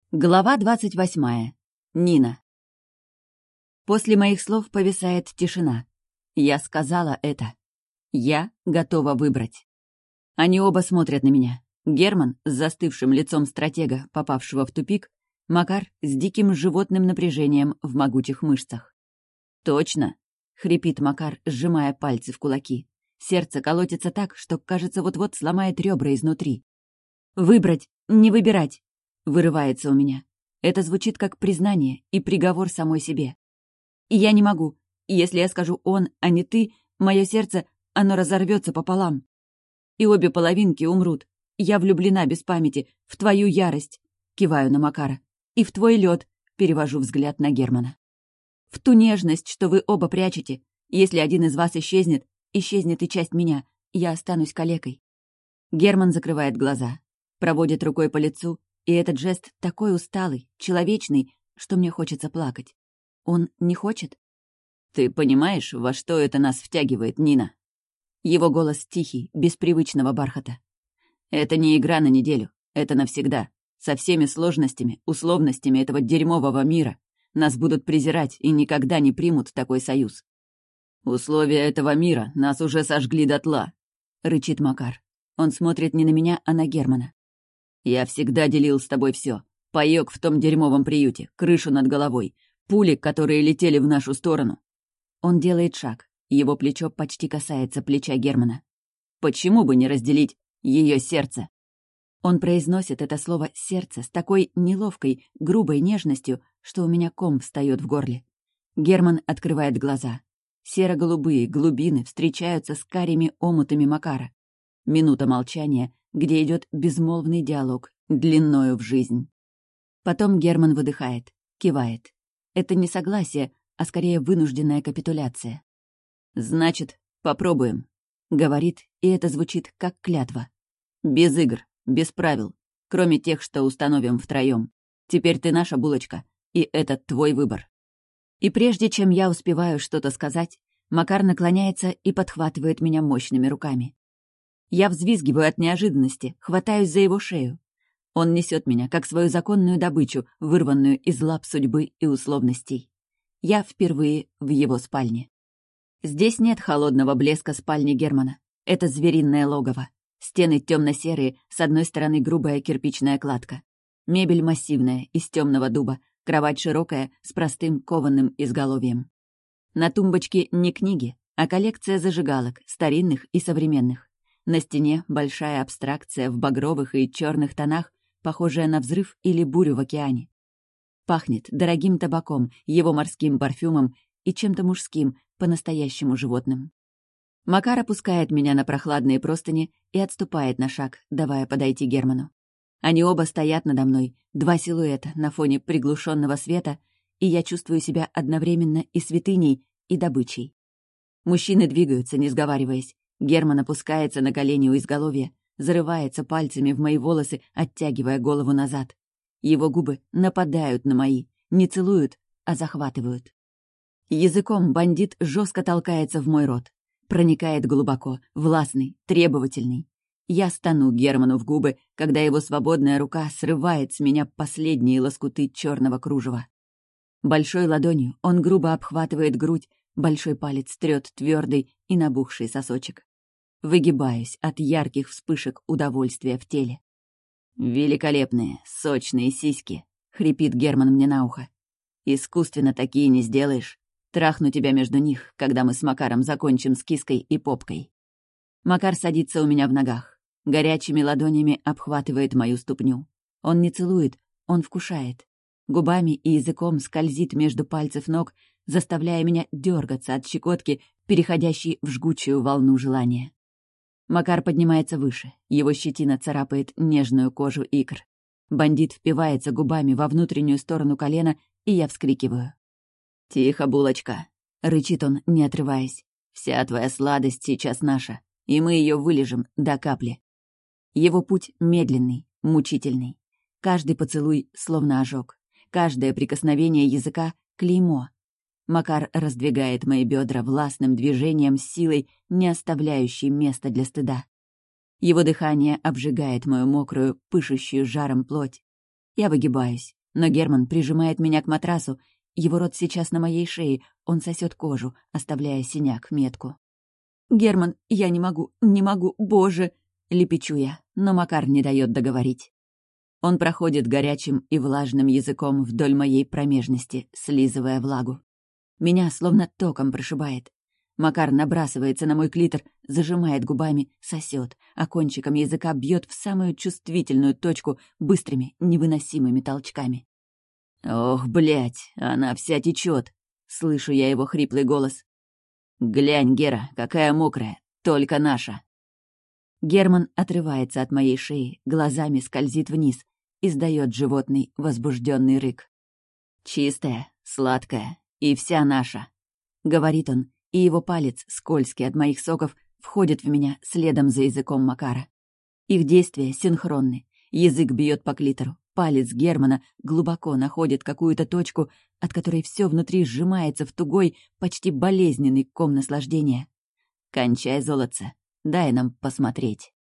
Глава 28. Нина. После моих слов повисает тишина. Я сказала это. Я готова выбрать. Они оба смотрят на меня. Герман с застывшим лицом стратега, попавшего в тупик, Макар с диким животным напряжением в могучих мышцах. «Точно!» — хрипит Макар, сжимая пальцы в кулаки. Сердце колотится так, что, кажется, вот-вот сломает ребра изнутри. «Выбрать, не выбирать!» — вырывается у меня. Это звучит как признание и приговор самой себе. И я не могу. Если я скажу «он», а не «ты», мое сердце, оно разорвется пополам. И обе половинки умрут. Я влюблена без памяти в твою ярость, киваю на Макара, и в твой лед, перевожу взгляд на Германа. В ту нежность, что вы оба прячете. Если один из вас исчезнет, исчезнет и часть меня. Я останусь калекой. Герман закрывает глаза, проводит рукой по лицу, и этот жест такой усталый, человечный, что мне хочется плакать. Он не хочет? «Ты понимаешь, во что это нас втягивает, Нина?» Его голос тихий, без привычного бархата. «Это не игра на неделю, это навсегда. Со всеми сложностями, условностями этого дерьмового мира. Нас будут презирать и никогда не примут такой союз. Условия этого мира нас уже сожгли дотла», — рычит Макар. Он смотрит не на меня, а на Германа. «Я всегда делил с тобой все. Паёк в том дерьмовом приюте, крышу над головой, пули, которые летели в нашу сторону». Он делает шаг. Его плечо почти касается плеча Германа. «Почему бы не разделить ее сердце?» Он произносит это слово «сердце» с такой неловкой, грубой нежностью, что у меня ком встает в горле. Герман открывает глаза. Серо-голубые глубины встречаются с карими омутами Макара. Минута молчания, где идет безмолвный диалог, длиною в жизнь. Потом Герман выдыхает, кивает. Это не согласие, а скорее вынужденная капитуляция. «Значит, попробуем», — говорит, и это звучит как клятва. «Без игр, без правил, кроме тех, что установим втроем. Теперь ты наша булочка, и это твой выбор». И прежде чем я успеваю что-то сказать, Макар наклоняется и подхватывает меня мощными руками. Я взвизгиваю от неожиданности, хватаюсь за его шею. Он несет меня, как свою законную добычу, вырванную из лап судьбы и условностей. Я впервые в его спальне. Здесь нет холодного блеска спальни Германа. Это звериное логово. Стены темно-серые, с одной стороны грубая кирпичная кладка. Мебель массивная, из темного дуба, кровать широкая, с простым кованым изголовьем. На тумбочке не книги, а коллекция зажигалок, старинных и современных. На стене большая абстракция в багровых и черных тонах, похожая на взрыв или бурю в океане. Пахнет дорогим табаком, его морским парфюмом и чем-то мужским, по-настоящему животным. Макар опускает меня на прохладные простыни и отступает на шаг, давая подойти Герману. Они оба стоят надо мной, два силуэта на фоне приглушенного света, и я чувствую себя одновременно и святыней, и добычей. Мужчины двигаются, не сговариваясь. Герман опускается на колени у изголовья, зарывается пальцами в мои волосы, оттягивая голову назад. Его губы нападают на мои, не целуют, а захватывают. Языком бандит жестко толкается в мой рот. Проникает глубоко, властный, требовательный. Я стану Герману в губы, когда его свободная рука срывает с меня последние лоскуты черного кружева. Большой ладонью он грубо обхватывает грудь, большой палец трёт твердый и набухший сосочек. Выгибаюсь от ярких вспышек удовольствия в теле. «Великолепные, сочные сиськи», — хрипит Герман мне на ухо. «Искусственно такие не сделаешь. Трахну тебя между них, когда мы с Макаром закончим с киской и попкой». Макар садится у меня в ногах. Горячими ладонями обхватывает мою ступню. Он не целует, он вкушает. Губами и языком скользит между пальцев ног, заставляя меня дергаться от щекотки, переходящей в жгучую волну желания. Макар поднимается выше, его щетина царапает нежную кожу икр. Бандит впивается губами во внутреннюю сторону колена, и я вскрикиваю. «Тихо, булочка!» — рычит он, не отрываясь. «Вся твоя сладость сейчас наша, и мы ее вылижем до капли». Его путь медленный, мучительный. Каждый поцелуй словно ожог. Каждое прикосновение языка — клеймо. Макар раздвигает мои бедра властным движением с силой, не оставляющей места для стыда. Его дыхание обжигает мою мокрую, пышущую жаром плоть. Я выгибаюсь, Но Герман прижимает меня к матрасу. Его рот сейчас на моей шее, он сосет кожу, оставляя синяк-метку. «Герман, я не могу, боже!» — лепечу я, но Макар не дает договорить. Он проходит горячим и влажным языком вдоль моей промежности, слизывая влагу. Меня словно током прошибает. Макар набрасывается на мой клитор, зажимает губами, сосет, а кончиком языка бьет в самую чувствительную точку быстрыми, невыносимыми толчками. «Ох, блядь, она вся течет!» — слышу я его хриплый голос. «Глянь, Гера, какая мокрая, только наша!» Герман отрывается от моей шеи, глазами скользит вниз, издает животный возбужденный рык. «Чистая, сладкая и вся наша», — говорит он, и его палец, скользкий от моих соков, входит в меня следом за языком Макара. Их действия синхронны. Язык бьет по клитору, палец Германа глубоко находит какую-то точку, от которой все внутри сжимается в тугой, почти болезненный ком наслаждения. «Кончай, золотце, дай нам посмотреть».